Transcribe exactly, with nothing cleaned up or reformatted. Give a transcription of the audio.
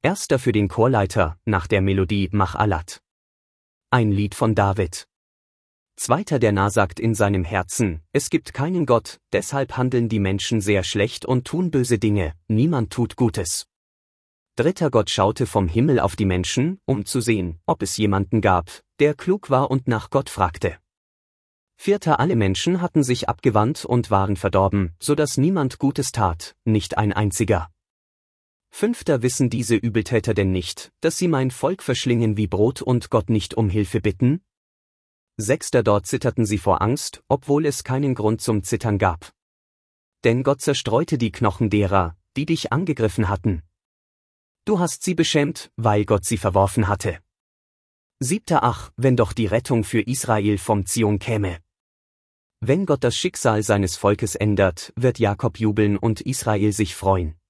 Erster für den Chorleiter, nach der Melodie Mach Alat. Ein Lied von David. Zweiter der Narr sagt in seinem Herzen, es gibt keinen Gott, deshalb handeln die Menschen sehr schlecht und tun böse Dinge, niemand tut Gutes. Dritter Gott schaute vom Himmel auf die Menschen, um zu sehen, ob es jemanden gab, der klug war und nach Gott fragte. Vierter alle Menschen hatten sich abgewandt und waren verdorben, so dass niemand Gutes tat, nicht ein einziger. Fünfter wissen diese Übeltäter denn nicht, dass sie mein Volk verschlingen wie Brot und Gott nicht um Hilfe bitten? Sechster dort zitterten sie vor Angst, obwohl es keinen Grund zum Zittern gab. Denn Gott zerstreute die Knochen derer, die dich angegriffen hatten. Du hast sie beschämt, weil Gott sie verworfen hatte. Siebter ach, wenn doch die Rettung für Israel vom Zion käme. Wenn Gott das Schicksal seines Volkes ändert, wird Jakob jubeln und Israel sich freuen.